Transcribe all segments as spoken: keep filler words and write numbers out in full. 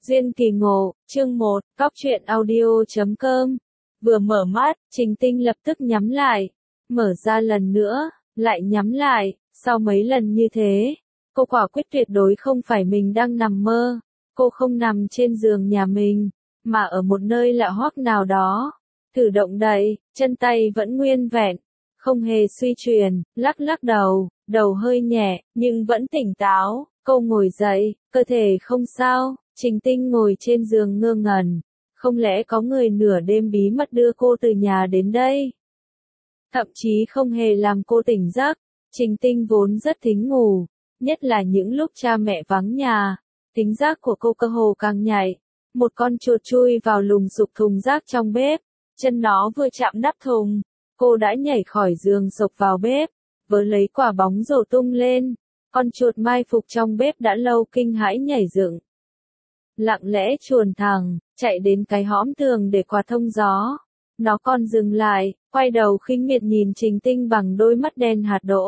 Duyên kỳ ngộ, chương một, cóc truyện audio chấm com. Vừa mở mắt, Trình Tinh lập tức nhắm lại. Mở ra lần nữa, lại nhắm lại. Sau mấy lần như thế, cô quả quyết tuyệt đối không phải mình đang nằm mơ. Cô không nằm trên giường nhà mình, mà ở một nơi lạ hoắc nào đó. Thử động đậy, chân tay vẫn nguyên vẹn, không hề suy chuyển, lắc lắc đầu, đầu hơi nhẹ, nhưng vẫn tỉnh táo. Cô ngồi dậy, cơ thể không sao. Trình Tinh ngồi trên giường ngơ ngẩn, không lẽ có người nửa đêm bí mật đưa cô từ nhà đến đây? Thậm chí không hề làm cô tỉnh giấc. Trình Tinh vốn rất thính ngủ, nhất là những lúc cha mẹ vắng nhà, thính giác của cô cơ hồ càng nhạy. Một con chuột chui vào lùng sục thùng rác trong bếp, chân nó vừa chạm nắp thùng, cô đã nhảy khỏi giường xộc vào bếp, vớ lấy quả bóng rổ tung lên. Con chuột mai phục trong bếp đã lâu kinh hãi nhảy dựng, lặng lẽ chuồn thẳng, chạy đến cái hõm tường để quạt thông gió. Nó còn dừng lại, quay đầu khinh miệt nhìn Trình Tinh bằng đôi mắt đen hạt đỗ.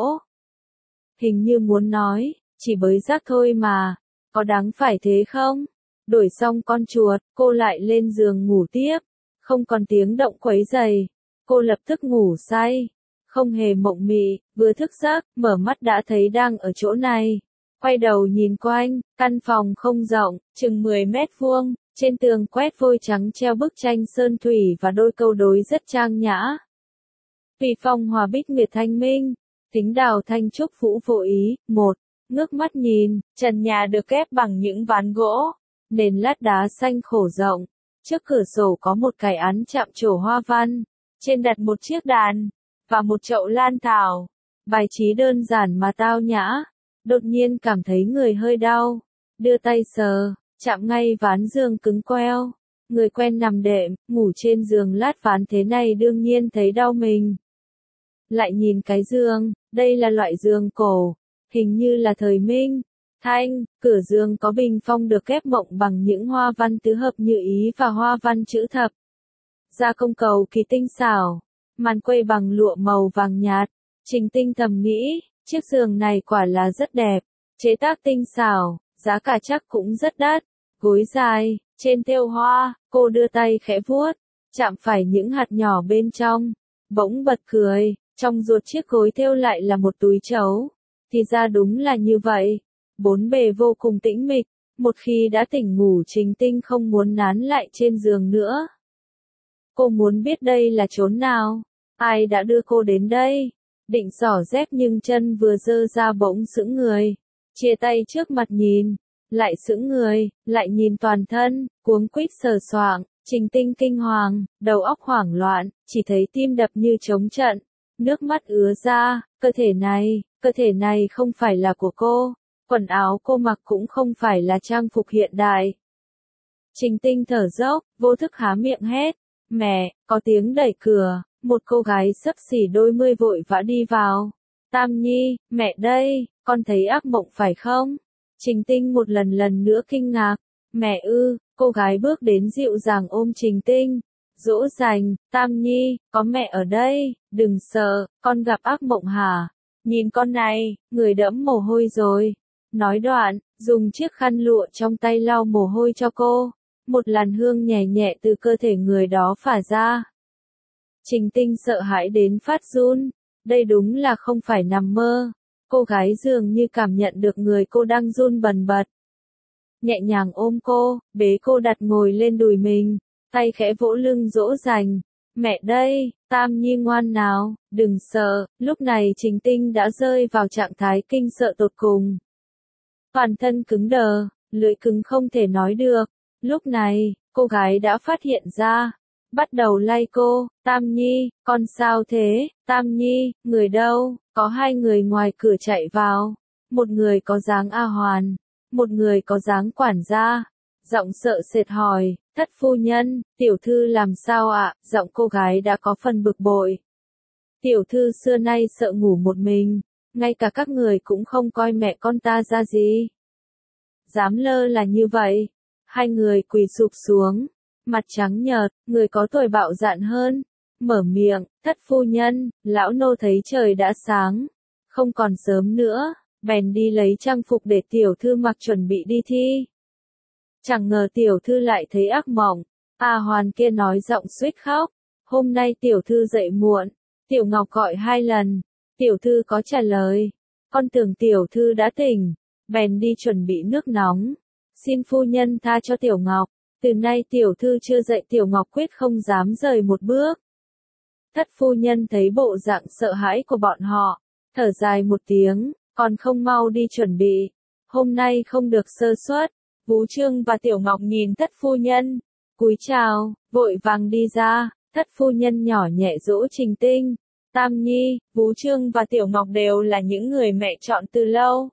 Hình như muốn nói, chỉ bới rác thôi mà, có đáng phải thế không? Đuổi xong con chuột, cô lại lên giường ngủ tiếp, không còn tiếng động quấy rầy. Cô lập tức ngủ say, không hề mộng mị, vừa thức giấc, mở mắt đã thấy đang ở chỗ này. Quay đầu nhìn quanh, căn phòng không rộng, chừng mười mét vuông, trên tường quét vôi trắng treo bức tranh sơn thủy và đôi câu đối rất trang nhã. Tùy phong hòa bích nguyệt thanh minh, tính đào thanh trúc vũ vô ý. Một, ngước mắt nhìn, trần nhà được ghép bằng những ván gỗ, nền lát đá xanh khổ rộng. Trước cửa sổ có một cái án chạm trổ hoa văn, trên đặt một chiếc đàn, và một chậu lan thảo. Bài trí đơn giản mà tao nhã. Đột nhiên cảm thấy người hơi đau, đưa tay sờ, chạm ngay ván giường cứng queo. Người quen nằm đệm, ngủ trên giường lát ván thế này đương nhiên thấy đau mình. Lại nhìn cái giường, đây là loại giường cổ, hình như là thời Minh. Thanh, cửa giường có bình phong được ghép mộng bằng những hoa văn tứ hợp như ý và hoa văn chữ thập. Gia công cầu kỳ tinh xảo, màn quây bằng lụa màu vàng nhạt. Trình Tinh thầm nghĩ, chiếc giường này quả là rất đẹp, chế tác tinh xảo, giá cả chắc cũng rất đắt. Gối dài, trên thêu hoa, cô đưa tay khẽ vuốt, chạm phải những hạt nhỏ bên trong, bỗng bật cười. Trong ruột chiếc gối thêu lại là một túi trấu. Thì ra đúng là như vậy. Bốn bề vô cùng tĩnh mịch, một khi đã tỉnh ngủ Trình Tinh không muốn nán lại trên giường nữa. Cô muốn biết đây là chốn nào, ai đã đưa cô đến đây. Định xỏ dép nhưng chân vừa dơ ra bỗng sững người, chia tay trước mặt nhìn, lại sững người, lại nhìn toàn thân, cuống quýt sờ soạng. Trình Tinh kinh hoàng, đầu óc hoảng loạn, chỉ thấy tim đập như trống trận, nước mắt ứa ra. Cơ thể này, cơ thể này không phải là của cô, quần áo cô mặc cũng không phải là trang phục hiện đại. Trình Tinh thở dốc, vô thức há miệng hét, mẹ. Có tiếng đẩy cửa, một cô gái xấp xỉ đôi mươi vội vã đi vào. Tam Nhi, mẹ đây, con thấy ác mộng phải không? Trình Tinh một lần lần nữa kinh ngạc. Mẹ ư? Cô gái bước đến dịu dàng ôm Trình Tinh, dỗ dành. Tam Nhi, có mẹ ở đây, đừng sợ, con gặp ác mộng hả? Nhìn con này, người đẫm mồ hôi rồi. Nói đoạn, dùng chiếc khăn lụa trong tay lau mồ hôi cho cô. Một làn hương nhẹ nhẹ từ cơ thể người đó phả ra. Trình Tinh sợ hãi đến phát run. Đây đúng là không phải nằm mơ. Cô gái dường như cảm nhận được người cô đang run bần bật. Nhẹ nhàng ôm cô, bế cô đặt ngồi lên đùi mình, tay khẽ vỗ lưng dỗ dành. Mẹ đây, Tam Nhi ngoan nào, đừng sợ. Lúc này Trình Tinh đã rơi vào trạng thái kinh sợ tột cùng. Toàn thân cứng đờ, lưỡi cứng không thể nói được. Lúc này, cô gái đã phát hiện ra, bắt đầu lay cô. Tam Nhi, con sao thế? Tam Nhi, người đâu? Có hai người ngoài cửa chạy vào. Một người có dáng A Hoàn, một người có dáng quản gia. Giọng sợ sệt hỏi, thất phu nhân, tiểu thư làm sao ạ? Giọng cô gái đã có phần bực bội. Tiểu thư xưa nay sợ ngủ một mình, ngay cả các người cũng không coi mẹ con ta ra gì. Dám lơ là như vậy. Hai người quỳ sụp xuống, mặt trắng nhợt, người có tuổi bạo dạn hơn, mở miệng, thất phu nhân. Lão nô thấy trời đã sáng, không còn sớm nữa, bèn đi lấy trang phục để tiểu thư mặc chuẩn bị đi thi. Chẳng ngờ tiểu thư lại thấy ác mộng. A Hoàn kia nói giọng suýt khóc. Hôm nay tiểu thư dậy muộn. Tiểu Ngọc gọi hai lần. Tiểu thư có trả lời. Con tưởng tiểu thư đã tỉnh. Bèn đi chuẩn bị nước nóng. Xin phu nhân tha cho tiểu Ngọc. Từ nay tiểu thư chưa dậy tiểu Ngọc quyết không dám rời một bước. Thất phu nhân thấy bộ dạng sợ hãi của bọn họ. Thở dài một tiếng. Còn không mau đi chuẩn bị. Hôm nay không được sơ suất. Vũ Trương và Tiểu Ngọc nhìn thất phu nhân. Cúi chào, vội vàng đi ra. Thất phu nhân nhỏ nhẹ dỗ Trình Tinh. Tam Nhi, Vũ Trương và Tiểu Ngọc đều là những người mẹ chọn từ lâu.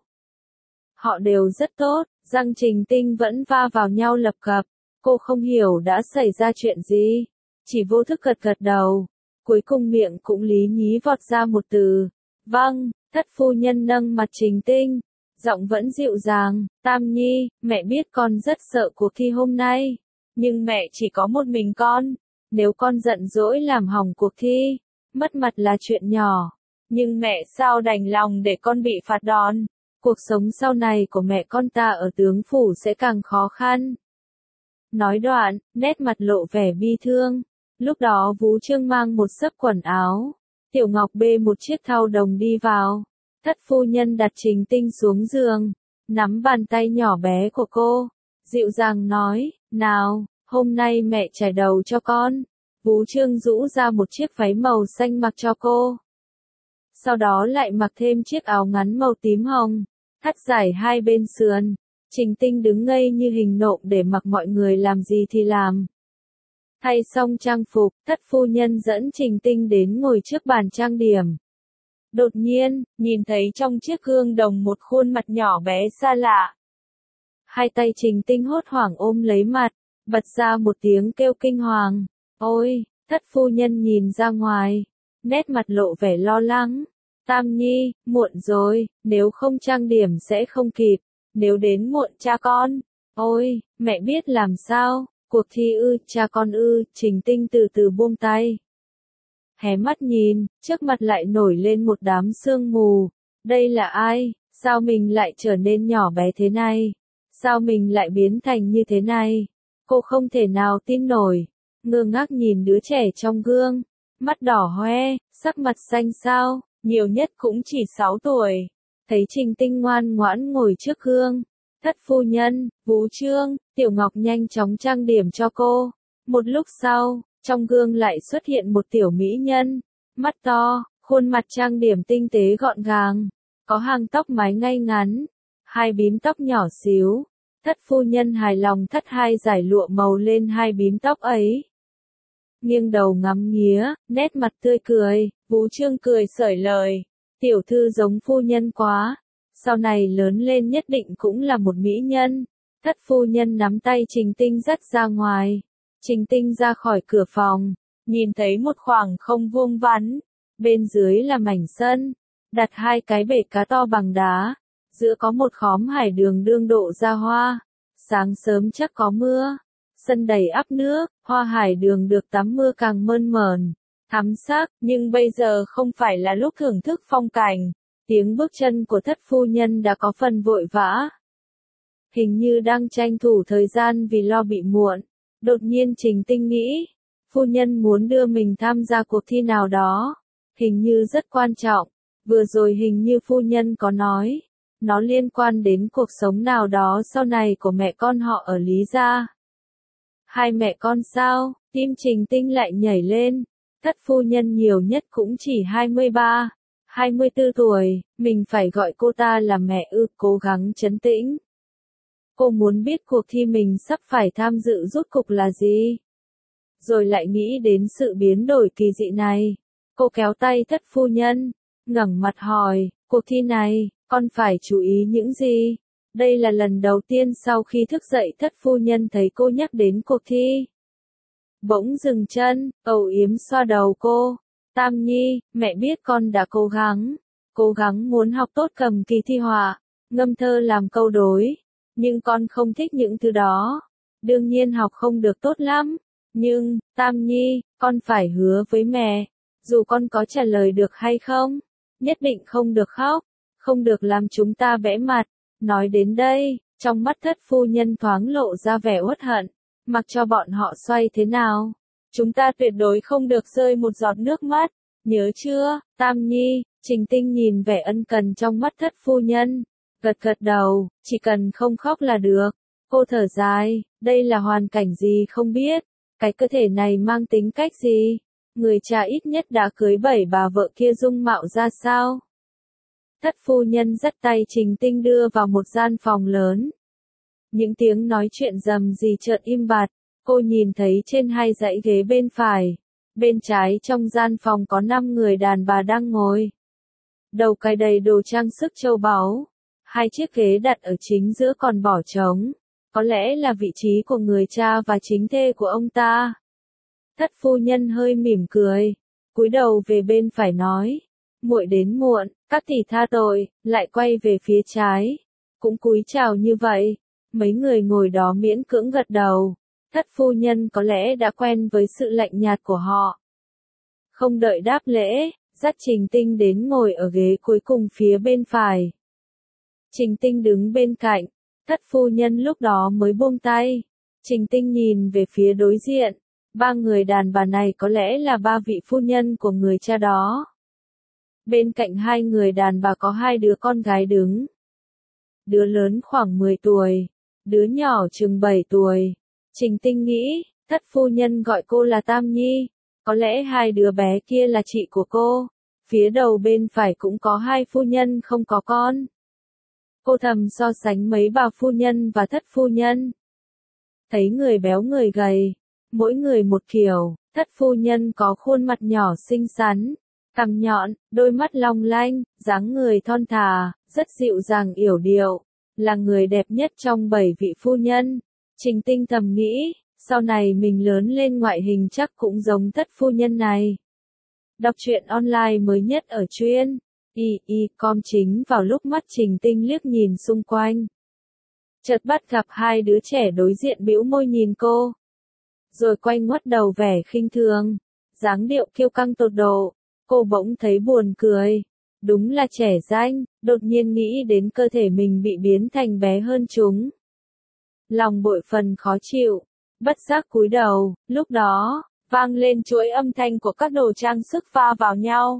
Họ đều rất tốt, răng Trình Tinh vẫn va vào nhau lập cập. Cô không hiểu đã xảy ra chuyện gì. Chỉ vô thức gật gật đầu. Cuối cùng miệng cũng lý nhí vọt ra một từ. Vâng, thất phu nhân nâng mặt Trình Tinh. Giọng vẫn dịu dàng. Tam Nhi, mẹ biết con rất sợ cuộc thi hôm nay. Nhưng mẹ chỉ có một mình con. Nếu con giận dỗi làm hỏng cuộc thi, mất mặt là chuyện nhỏ. Nhưng mẹ sao đành lòng để con bị phạt đòn. Cuộc sống sau này của mẹ con ta ở tướng phủ sẽ càng khó khăn. Nói đoạn, nét mặt lộ vẻ bi thương. Lúc đó Vũ Trương mang một xấp quần áo. Tiểu Ngọc bê một chiếc thau đồng đi vào. Thất phu nhân đặt Trình Tinh xuống giường. Nắm bàn tay nhỏ bé của cô. Dịu dàng nói, nào, hôm nay mẹ chải đầu cho con. Vũ Trương rũ ra một chiếc váy màu xanh mặc cho cô. Sau đó lại mặc thêm chiếc áo ngắn màu tím hồng. Thắt dài hai bên sườn. Trình Tinh đứng ngây như hình nộm để mặc mọi người làm gì thì làm. Thay xong trang phục, thất phu nhân dẫn Trình Tinh đến ngồi trước bàn trang điểm. Đột nhiên, nhìn thấy trong chiếc gương đồng một khuôn mặt nhỏ bé xa lạ. Hai tay Trình Tinh hốt hoảng ôm lấy mặt, bật ra một tiếng kêu kinh hoàng. Ôi, thất phu nhân nhìn ra ngoài, nét mặt lộ vẻ lo lắng. Tam Nhi, muộn rồi, nếu không trang điểm sẽ không kịp, nếu đến muộn cha con. Ôi, mẹ biết làm sao, cuộc thi ư, cha con ư, Trình Tinh từ từ buông tay. Hé mắt nhìn, trước mặt lại nổi lên một đám sương mù. Đây là ai? Sao mình lại trở nên nhỏ bé thế này? Sao mình lại biến thành như thế này? Cô không thể nào tin nổi. Ngơ ngác nhìn đứa trẻ trong gương. Mắt đỏ hoe, sắc mặt xanh xao, nhiều nhất cũng chỉ sáu tuổi. Thấy Trình Tinh ngoan ngoãn ngồi trước gương. Thất phu nhân, Vũ Trương, Tiểu Ngọc nhanh chóng trang điểm cho cô. Một lúc sau, trong gương lại xuất hiện một tiểu mỹ nhân. Mắt to, khuôn mặt trang điểm tinh tế gọn gàng. Có hàng tóc mái ngay ngắn. Hai bím tóc nhỏ xíu. Thất phu nhân hài lòng thắt hai dải lụa màu lên hai bím tóc ấy. Nghiêng đầu ngắm nghía, nét mặt tươi cười. Vũ Trương cười xởi lời. Tiểu thư giống phu nhân quá. Sau này lớn lên nhất định cũng là một mỹ nhân. Thất phu nhân nắm tay Trình Tinh dắt ra ngoài. Trình Tinh ra khỏi cửa phòng. Nhìn thấy một khoảng không vuông vắn. Bên dưới là mảnh sân. Đặt hai cái bể cá to bằng đá. Giữa có một khóm hải đường đương độ ra hoa. Sáng sớm chắc có mưa. Sân đầy ắp nước, hoa hải đường được tắm mưa càng mơn mởn, thắm sắc, nhưng bây giờ không phải là lúc thưởng thức phong cảnh. Tiếng bước chân của thất phu nhân đã có phần vội vã. Hình như đang tranh thủ thời gian vì lo bị muộn. Đột nhiên Trình Tinh nghĩ, phu nhân muốn đưa mình tham gia cuộc thi nào đó. Hình như rất quan trọng. Vừa rồi hình như phu nhân có nói. Nó liên quan đến cuộc sống nào đó sau này của mẹ con họ ở Lý Gia. Hai mẹ con sao? Tim Trình Tinh lại nhảy lên. Thất phu nhân nhiều nhất cũng chỉ hai mươi ba, hai mươi tư tuổi, mình phải gọi cô ta là mẹ ư, cố gắng trấn tĩnh. Cô muốn biết cuộc thi mình sắp phải tham dự rốt cục là gì. Rồi lại nghĩ đến sự biến đổi kỳ dị này. Cô kéo tay thất phu nhân, ngẩng mặt hỏi, cuộc thi này, con phải chú ý những gì? Đây là lần đầu tiên sau khi thức dậy thất phu nhân thấy cô nhắc đến cuộc thi. Bỗng dừng chân, âu yếm xoa đầu cô. Tam Nhi, mẹ biết con đã cố gắng. Cố gắng muốn học tốt cầm kỳ thi họa, ngâm thơ làm câu đối. Nhưng con không thích những thứ đó. Đương nhiên học không được tốt lắm. Nhưng, Tam Nhi, con phải hứa với mẹ. Dù con có trả lời được hay không, nhất định không được khóc. Không được làm chúng ta bẽ mặt. Nói đến đây, Trong mắt thất phu nhân thoáng lộ ra vẻ uất hận, mặc cho bọn họ xoay thế nào. Chúng ta tuyệt đối không được rơi một giọt nước mắt, nhớ chưa, Tam Nhi, Trình Tinh nhìn vẻ ân cần trong mắt thất phu nhân, gật gật đầu, chỉ cần không khóc là được. Cô thở dài, đây là hoàn cảnh gì không biết, cái cơ thể này mang tính cách gì, người cha ít nhất đã cưới bảy bà vợ kia dung mạo ra sao. Thất phu nhân dắt tay Trình Tinh đưa vào một gian phòng lớn. Những tiếng nói chuyện rầm rì chợt im bặt, cô nhìn thấy trên hai dãy ghế bên phải, bên trái trong gian phòng có năm người đàn bà đang ngồi. Đầu cài đầy đồ trang sức châu báu, hai chiếc ghế đặt ở chính giữa còn bỏ trống, có lẽ là vị trí của người cha và chính thê của ông ta. Thất phu nhân hơi mỉm cười, cúi đầu về bên phải nói, muội đến muộn, các tỷ tha tội, lại quay về phía trái, cũng cúi chào như vậy. Mấy người ngồi đó miễn cưỡng gật đầu, thất phu nhân có lẽ đã quen với sự lạnh nhạt của họ. Không đợi đáp lễ, dắt Trình Tinh đến ngồi ở ghế cuối cùng phía bên phải. Trình Tinh đứng bên cạnh, thất phu nhân lúc đó mới buông tay. Trình Tinh nhìn về phía đối diện, ba người đàn bà này có lẽ là ba vị phu nhân của người cha đó. Bên cạnh hai người đàn bà có hai đứa con gái đứng. Đứa lớn khoảng mười tuổi, đứa nhỏ chừng bảy tuổi. Trình Tinh nghĩ, thất phu nhân gọi cô là Tam Nhi, có lẽ hai đứa bé kia là chị của cô. Phía đầu bên phải cũng có hai phu nhân không có con. Cô thầm so sánh mấy bà phu nhân và thất phu nhân. Thấy người béo người gầy, mỗi người một kiểu, thất phu nhân có khuôn mặt nhỏ xinh xắn, cằm nhọn, đôi mắt long lanh, dáng người thon thả, rất dịu dàng yểu điệu, là người đẹp nhất trong bảy vị phu nhân. Trình Tinh thầm nghĩ, sau này mình lớn lên ngoại hình chắc cũng giống thất phu nhân này. Đọc truyện online mới nhất ở truyện y y com chính vào lúc mắt Trình Tinh liếc nhìn xung quanh. Chợt bắt gặp hai đứa trẻ đối diện bĩu môi nhìn cô. Rồi quay ngoắt đầu vẻ khinh thường, dáng điệu kiêu căng tột độ. Cô bỗng thấy buồn cười. Đúng là trẻ danh, đột nhiên nghĩ đến cơ thể mình bị biến thành bé hơn chúng. Lòng bội phần khó chịu, bất giác cúi đầu, lúc đó, vang lên chuỗi âm thanh của các đồ trang sức pha vào nhau.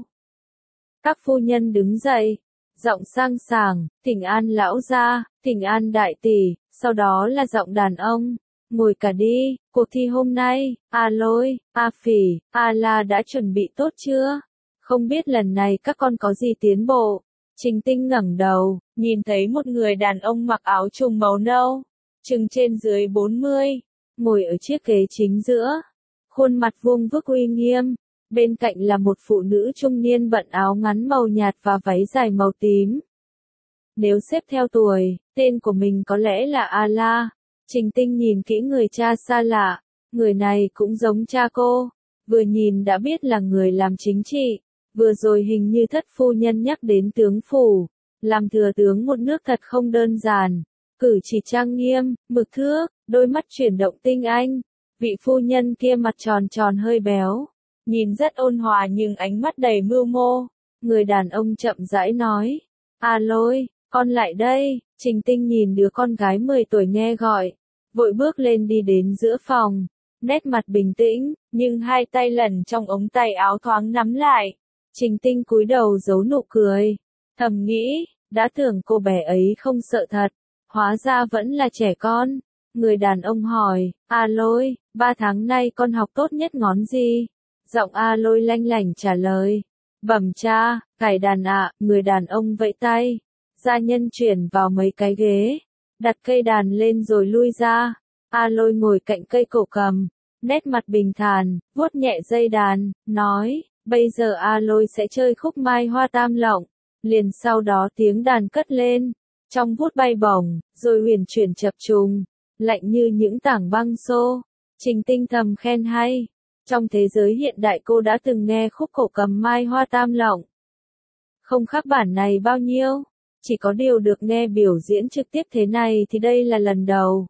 Các phu nhân đứng dậy, giọng sang sảng, thỉnh an lão gia, thỉnh an đại tỷ, sau đó là giọng đàn ông, ngồi cả đi, cuộc thi hôm nay, A Lôi, A Phỉ, A La đã chuẩn bị tốt chưa? Không biết lần này các con có gì tiến bộ? Trình Tinh ngẩng đầu, nhìn thấy một người đàn ông mặc áo trùng màu nâu, chừng trên dưới bốn mươi, ngồi ở chiếc ghế chính giữa, khuôn mặt vuông vức uy nghiêm. Bên cạnh là một phụ nữ trung niên bận áo ngắn màu nhạt và váy dài màu tím. Nếu xếp theo tuổi, tên của mình có lẽ là A La. Trình Tinh nhìn kỹ người cha xa lạ, người này cũng giống cha cô, vừa nhìn đã biết là người làm chính trị, vừa rồi hình như thất phu nhân nhắc đến tướng phủ, làm thừa tướng một nước thật không đơn giản, cử chỉ trang nghiêm, mực thước, đôi mắt chuyển động tinh anh, vị phu nhân kia mặt tròn tròn hơi béo. Nhìn rất ôn hòa nhưng ánh mắt đầy mưu mô. Người đàn ông chậm rãi nói, A Lôi, con lại đây. Trình Tinh nhìn đứa con gái mười tuổi nghe gọi, vội bước lên đi đến giữa phòng, nét mặt bình tĩnh, nhưng hai tay lẩn trong ống tay áo thoáng nắm lại. Trình Tinh cúi đầu giấu nụ cười, thầm nghĩ, đã tưởng cô bé ấy không sợ thật, hóa ra vẫn là trẻ con. Người đàn ông hỏi, A Lôi, ba tháng nay con học tốt nhất ngón gì? Giọng A Lôi lanh lảnh trả lời, bẩm cha, cải đàn ạ. Người đàn ông vẫy tay, gia nhân chuyển vào mấy cái ghế, đặt cây đàn lên rồi lui ra. A Lôi ngồi cạnh cây cổ cầm, nét mặt bình thản, vuốt nhẹ dây đàn, nói, bây giờ A Lôi sẽ chơi khúc Mai Hoa Tam Lộng. Liền sau đó tiếng đàn cất lên, trong vút bay bổng, rồi huyền chuyển chập trùng, lạnh như những tảng băng xô. Trình Tinh thầm khen hay. Trong thế giới hiện đại cô đã từng nghe khúc cổ cầm Mai Hoa Tam Lộng. Không khác bản này bao nhiêu, chỉ có điều được nghe biểu diễn trực tiếp thế này thì đây là lần đầu.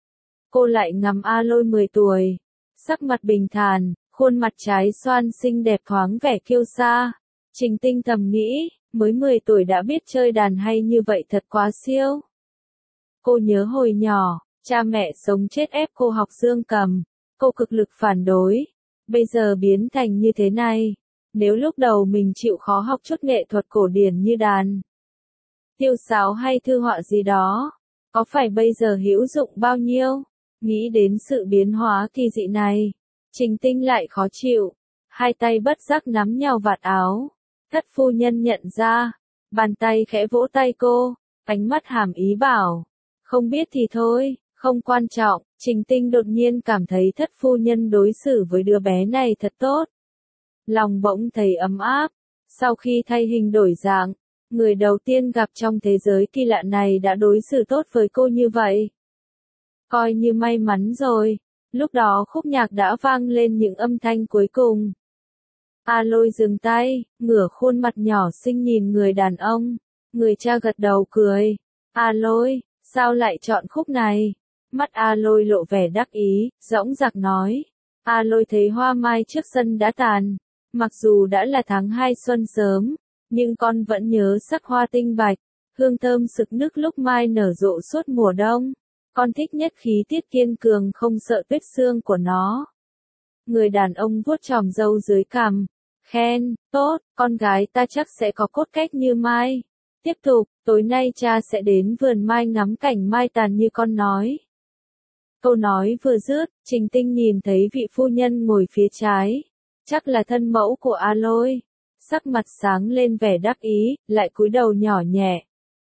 Cô lại ngắm A Lôi mười tuổi, sắc mặt bình thản, khuôn mặt trái xoan xinh đẹp thoáng vẻ kiêu sa. Trình Tinh thầm nghĩ, mới mười tuổi đã biết chơi đàn hay như vậy thật quá siêu. Cô nhớ hồi nhỏ, cha mẹ sống chết ép cô học dương cầm, cô cực lực phản đối, bây giờ biến thành như thế này. Nếu lúc đầu mình chịu khó học chút nghệ thuật cổ điển như đàn tiêu sáo hay thư họa gì đó, có phải bây giờ hữu dụng bao nhiêu? Nghĩ đến sự biến hóa kỳ dị này, Trình Tinh lại khó chịu, hai tay bất giác nắm nhau vạt áo. Thất phu nhân nhận ra, bàn tay khẽ vỗ tay cô, ánh mắt hàm ý bảo, không biết thì thôi, không quan trọng. Trình Tinh đột nhiên cảm thấy thất phu nhân đối xử với đứa bé này thật tốt. Lòng bỗng thấy ấm áp, sau khi thay hình đổi dạng, người đầu tiên gặp trong thế giới kỳ lạ này đã đối xử tốt với cô như vậy. Coi như may mắn rồi, lúc đó khúc nhạc đã vang lên những âm thanh cuối cùng. A Lôi dừng tay, ngửa khuôn mặt nhỏ xinh nhìn người đàn ông, người cha gật đầu cười. A Lôi, sao lại chọn khúc này? Mắt A Lôi lộ vẻ đắc ý, dõng dạc nói. A Lôi thấy hoa mai trước sân đã tàn, mặc dù đã là tháng hai xuân sớm, nhưng con vẫn nhớ sắc hoa tinh bạch, hương thơm sực nức lúc mai nở rộ suốt mùa đông. Con thích nhất khí tiết kiên cường không sợ tuyết sương của nó. Người đàn ông vuốt chòm râu dưới cằm, khen, tốt, con gái ta chắc sẽ có cốt cách như mai. Tiếp tục, tối nay cha sẽ đến vườn mai ngắm cảnh mai tàn như con nói. Câu nói vừa dứt, Trình Tinh nhìn thấy vị phu nhân ngồi phía trái, chắc là thân mẫu của A Lôi. Sắc mặt sáng lên vẻ đắc ý, lại cúi đầu nhỏ nhẹ.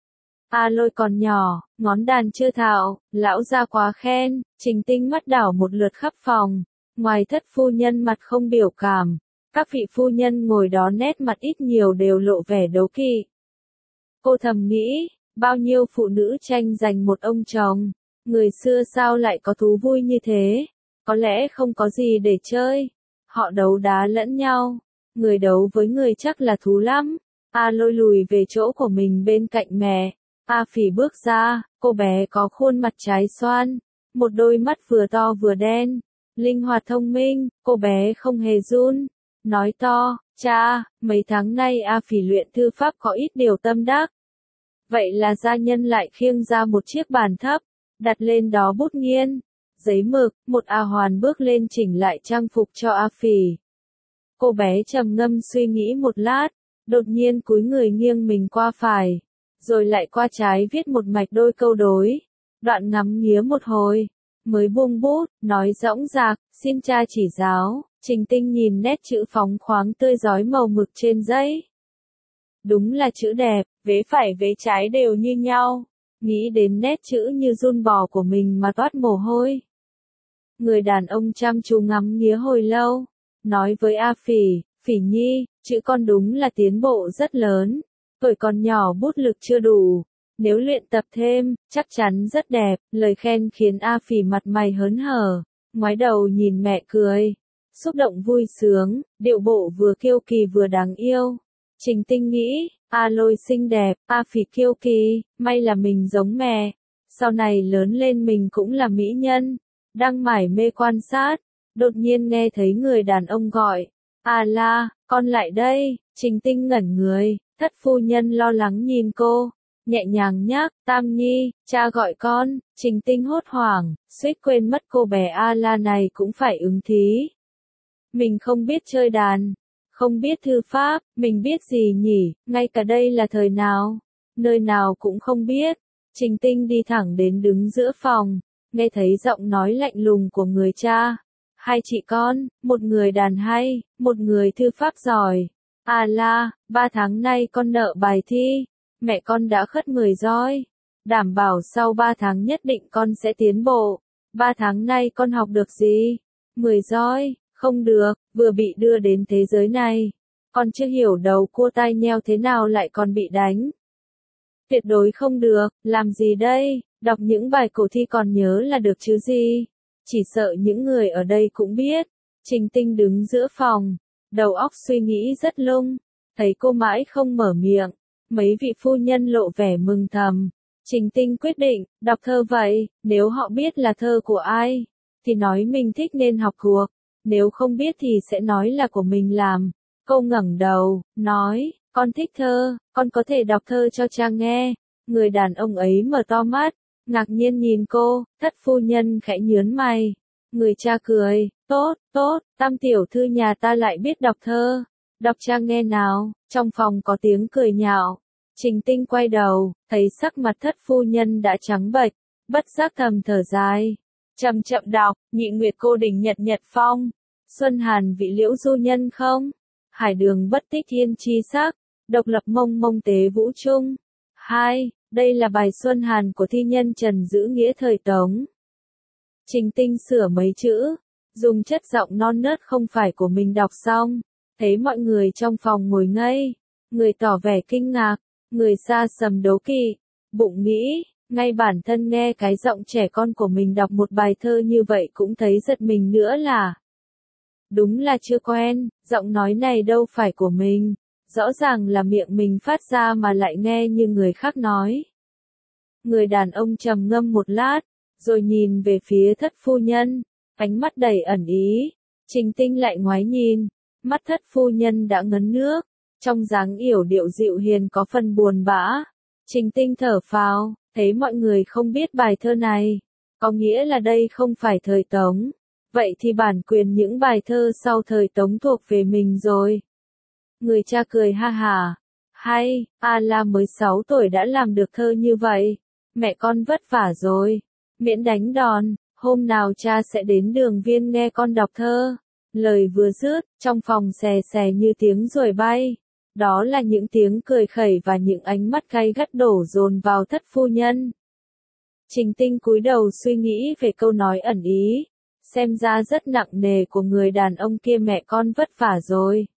A Lôi còn nhỏ, ngón đàn chưa thạo, lão gia quá khen. Trình Tinh mắt đảo một lượt khắp phòng, ngoài thất phu nhân mặt không biểu cảm, các vị phu nhân ngồi đó nét mặt ít nhiều đều lộ vẻ đố kỵ. Cô thầm nghĩ, bao nhiêu phụ nữ tranh giành một ông chồng, người xưa sao lại có thú vui như thế, có lẽ không có gì để chơi, họ đấu đá lẫn nhau, người đấu với người chắc là thú lắm. A Lôi lùi về chỗ của mình bên cạnh mẹ. A Phỉ bước ra, cô bé có khuôn mặt trái xoan, một đôi mắt vừa to vừa đen, linh hoạt thông minh, cô bé không hề run, nói to, cha, mấy tháng nay A Phỉ luyện thư pháp có ít điều tâm đắc. Vậy là gia nhân lại khiêng ra một chiếc bàn thấp, đặt lên đó bút nghiên, giấy mực, một A Hoàn bước lên chỉnh lại trang phục cho A Phỉ. Cô bé trầm ngâm suy nghĩ một lát, đột nhiên cúi người nghiêng mình qua phải, rồi lại qua trái viết một mạch đôi câu đối, đoạn ngắm nghía một hồi, mới buông bút, nói dõng dạc, xin cha chỉ giáo. Trình Tinh nhìn nét chữ phóng khoáng tươi rói màu mực trên giấy. Đúng là chữ đẹp, vế phải vế trái đều như nhau, nghĩ đến nét chữ như giun bò của mình mà toát mồ hôi. Người đàn ông chăm chú ngắm nghía hồi lâu, nói với A Phỉ, Phỉ Nhi, chữ con đúng là tiến bộ rất lớn, tuổi còn nhỏ bút lực chưa đủ, nếu luyện tập thêm, chắc chắn rất đẹp. Lời khen khiến A Phỉ mặt mày hớn hở, ngoái đầu nhìn mẹ cười, xúc động vui sướng, điệu bộ vừa kiêu kỳ vừa đáng yêu. Trình Tinh nghĩ, A Lôi xinh đẹp, A Phỉ kiêu kỳ, may là mình giống mẹ, sau này lớn lên mình cũng là mỹ nhân. Đang mải mê quan sát, đột nhiên nghe thấy người đàn ông gọi, A La, con lại đây. Trình Tinh ngẩn người, thất phu nhân lo lắng nhìn cô, nhẹ nhàng nhắc, Tam Nhi, cha gọi con. Trình Tinh hốt hoảng, suýt quên mất cô bé A La này cũng phải ứng thí. Mình không biết chơi đàn, không biết thư pháp, mình biết gì nhỉ, ngay cả đây là thời nào, nơi nào cũng không biết. Trình Tinh đi thẳng đến đứng giữa phòng, nghe thấy giọng nói lạnh lùng của người cha. Hai chị con, một người đàn hay, một người thư pháp giỏi. À la, ba tháng nay con nợ bài thi, mẹ con đã khất mười roi, đảm bảo sau ba tháng nhất định con sẽ tiến bộ. Ba tháng nay con học được gì? Mười roi, không được, vừa bị đưa đến thế giới này, con chưa hiểu đầu cua tai nheo thế nào lại còn bị đánh. Tuyệt đối không được, làm gì đây, đọc những bài cổ thi còn nhớ là được chứ gì, chỉ sợ những người ở đây cũng biết. Trình Tinh đứng giữa phòng, đầu óc suy nghĩ rất lung, thấy cô mãi không mở miệng, mấy vị phu nhân lộ vẻ mừng thầm. Trình Tinh quyết định, đọc thơ vậy, nếu họ biết là thơ của ai, thì nói mình thích nên học thuộc, nếu không biết thì sẽ nói là của mình làm. Cô ngẩng đầu, nói, con thích thơ, con có thể đọc thơ cho cha nghe. Người đàn ông ấy mở to mắt, Ngạc nhiên nhìn cô, thất phu nhân khẽ nhướng mày. Người cha cười, tốt, tốt, Tam tiểu thư nhà ta lại biết đọc thơ. Đọc cha nghe nào, trong phòng có tiếng cười nhạo. Trình Tinh quay đầu, thấy sắc mặt thất phu nhân đã trắng bệch, bất giác thầm thở dài. Chậm chậm đọc, Nhị Nguyệt cô đỉnh nhật nhật phong. Xuân Hàn vị liễu du nhân không? Hải đường bất tích thiên chi sắc, độc lập mông mông tế vũ trung. Hai, đây là bài Xuân Hàn của thi nhân Trần Giữ Nghĩa thời Tống. Trình Tinh sửa mấy chữ, dùng chất giọng non nớt không phải của mình đọc xong, thấy mọi người trong phòng ngồi ngây, người tỏ vẻ kinh ngạc, người xa sầm đố kỵ, bụng nghĩ, ngay bản thân nghe cái giọng trẻ con của mình đọc một bài thơ như vậy cũng thấy giật mình nữa là. Đúng là chưa quen, giọng nói này đâu phải của mình, rõ ràng là miệng mình phát ra mà lại nghe như người khác nói. Người đàn ông trầm ngâm một lát, rồi nhìn về phía thất phu nhân, ánh mắt đầy ẩn ý. Trình Tinh lại ngoái nhìn, mắt thất phu nhân đã ngấn nước, trong dáng yểu điệu dịu hiền có phần buồn bã. Trình Tinh thở phào, thấy mọi người không biết bài thơ này, có nghĩa là đây không phải thời Tống, vậy thì bản quyền những bài thơ sau thời Tống thuộc về mình rồi. Người cha cười ha hả, hay, A La mới sáu tuổi đã làm được thơ như vậy, mẹ con vất vả rồi, miễn đánh đòn, hôm nào cha sẽ đến Đường Viên nghe con đọc thơ. Lời vừa dứt, trong phòng xè xè như tiếng ruồi bay. Đó là những tiếng cười khẩy và những ánh mắt gay gắt đổ dồn vào thất phu nhân. Trình Tinh cúi đầu suy nghĩ về câu nói ẩn ý, xem ra rất nặng nề của người đàn ông kia, mẹ con vất vả rồi.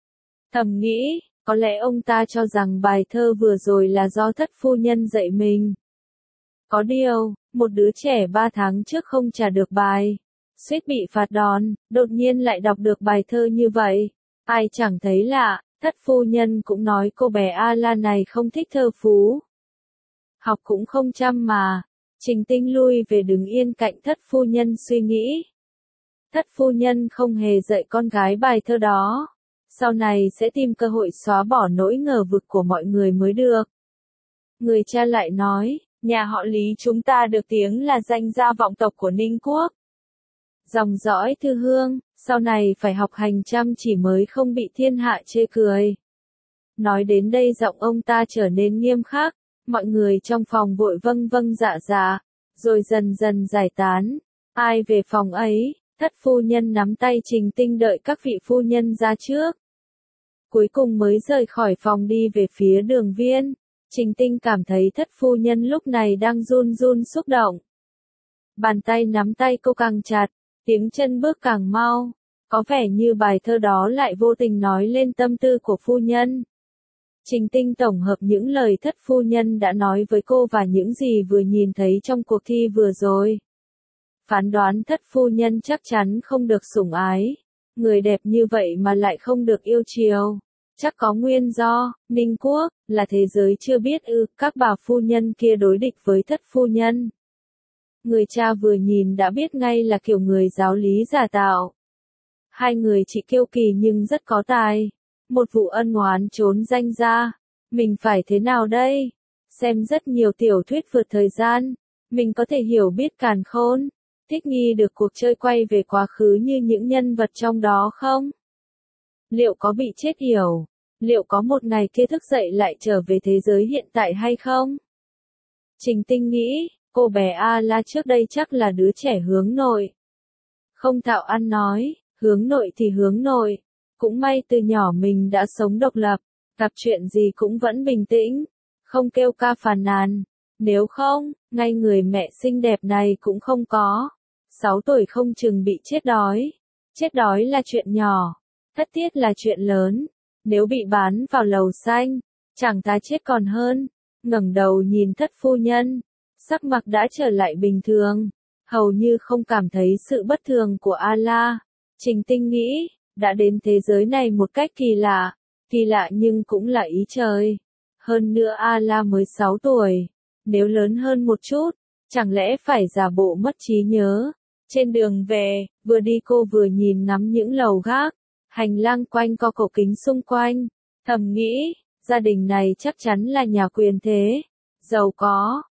Thầm nghĩ, có lẽ ông ta cho rằng bài thơ vừa rồi là do thất phu nhân dạy mình. Có điều, một đứa trẻ ba tháng trước không trả được bài, suýt bị phạt đòn, đột nhiên lại đọc được bài thơ như vậy. Ai chẳng thấy lạ, thất phu nhân cũng nói cô bé A La này không thích thơ phú. Học cũng không chăm mà. Trình Tinh lui về đứng yên cạnh thất phu nhân suy nghĩ. Thất phu nhân không hề dạy con gái bài thơ đó. Sau này sẽ tìm cơ hội xóa bỏ nỗi ngờ vực của mọi người mới được. Người cha lại nói, nhà họ Lý chúng ta được tiếng là danh gia vọng tộc của Ninh Quốc. Dòng dõi thư hương, sau này phải học hành chăm chỉ mới không bị thiên hạ chê cười. Nói đến đây giọng ông ta trở nên nghiêm khắc, mọi người trong phòng vội vâng vâng dạ dạ, rồi dần dần giải tán. Ai về phòng ấy, thất phu nhân nắm tay Trình Tinh đợi các vị phu nhân ra trước. Cuối cùng mới rời khỏi phòng đi về phía Đường Viên. Trình Tinh cảm thấy thất phu nhân lúc này đang run run xúc động. Bàn tay nắm tay cô càng chặt, tiếng chân bước càng mau, có vẻ như bài thơ đó lại vô tình nói lên tâm tư của phu nhân. Trình Tinh tổng hợp những lời thất phu nhân đã nói với cô và những gì vừa nhìn thấy trong cuộc thi vừa rồi. Phán đoán thất phu nhân chắc chắn không được sủng ái, người đẹp như vậy mà lại không được yêu chiều. Chắc có nguyên do, Ninh Quốc, là thế giới chưa biết ư, các bà phu nhân kia đối địch với thất phu nhân. Người cha vừa nhìn đã biết ngay là kiểu người giáo lý giả tạo. Hai người chỉ kiêu kỳ nhưng rất có tài. Một vụ ân oán trốn danh ra. Mình phải thế nào đây? Xem rất nhiều tiểu thuyết vượt thời gian. Mình có thể hiểu biết càn khôn. Thích nghi được cuộc chơi quay về quá khứ như những nhân vật trong đó không? Liệu có bị chết yểu? Liệu có một ngày kia thức dậy lại trở về thế giới hiện tại hay không? Trình Tinh nghĩ, cô bé A La trước đây chắc là đứa trẻ hướng nội. Không thạo ăn nói, hướng nội thì hướng nội. Cũng may từ nhỏ mình đã sống độc lập, gặp chuyện gì cũng vẫn bình tĩnh, không kêu ca phàn nàn. Nếu không, ngay người mẹ xinh đẹp này cũng không có. Sáu tuổi không chừng bị chết đói. Chết đói là chuyện nhỏ, thất tiết là chuyện lớn. Nếu bị bán vào lầu xanh, chẳng thà chết còn hơn. Ngẩng đầu nhìn thất phu nhân, sắc mặt đã trở lại bình thường, hầu như không cảm thấy sự bất thường của A La. Trình Tinh nghĩ, đã đến thế giới này một cách kỳ lạ, kỳ lạ nhưng cũng là ý trời. Hơn nữa A La mới sáu tuổi, nếu lớn hơn một chút, chẳng lẽ phải giả bộ mất trí nhớ. Trên đường về, vừa đi cô vừa nhìn ngắm những lầu gác, hành lang quanh co cổ kính xung quanh, thầm nghĩ, gia đình này chắc chắn là nhà quyền thế, giàu có,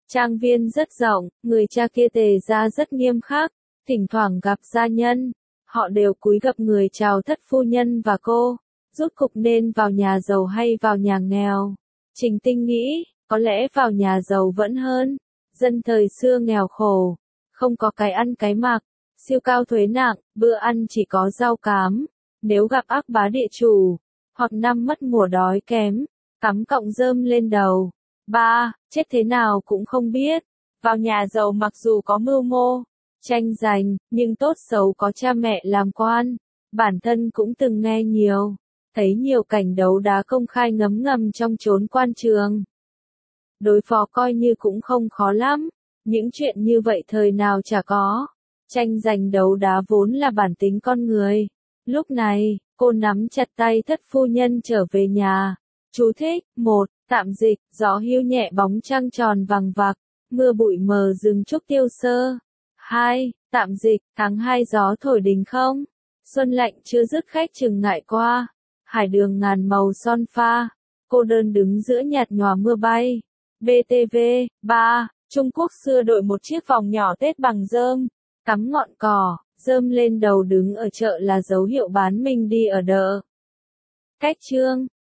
Trang viên rất rộng, người cha kia tề ra rất nghiêm khắc, thỉnh thoảng gặp gia nhân, họ đều cúi gập người chào thất phu nhân và cô, rốt cục nên vào nhà giàu hay vào nhà nghèo. Trình Tinh nghĩ, có lẽ vào nhà giàu vẫn hơn, dân thời xưa nghèo khổ, không có cái ăn cái mặc, siêu cao thuế nặng, bữa ăn chỉ có rau cám, nếu gặp ác bá địa chủ, hoặc năm mất mùa đói kém, cắm cọng rơm lên đầu. Ba, chết thế nào cũng không biết. Vào nhà giàu mặc dù có mưu mô, tranh giành, nhưng tốt xấu có cha mẹ làm quan. Bản thân cũng từng nghe nhiều, thấy nhiều cảnh đấu đá công khai ngấm ngầm trong chốn quan trường. Đối phó coi như cũng không khó lắm, những chuyện như vậy thời nào chả có. Tranh giành đấu đá vốn là bản tính con người. Lúc này, cô nắm chặt tay thất phu nhân trở về nhà. Chú thích, một, tạm dịch, gió hiu nhẹ bóng trăng tròn vằng vặc, mưa bụi mờ rừng trúc tiêu sơ. Hai, tạm dịch, tháng hai gió thổi đình không, xuân lạnh chưa dứt khách chừng ngại qua, hải đường ngàn màu son pha, cô đơn đứng giữa nhạt nhòa mưa bay. bê tê vê, ba, Trung Quốc xưa đội một chiếc vòng nhỏ Tết bằng rơm, cắm ngọn cỏ, rơm lên đầu đứng ở chợ là dấu hiệu bán mình đi ở đợ. Cách chương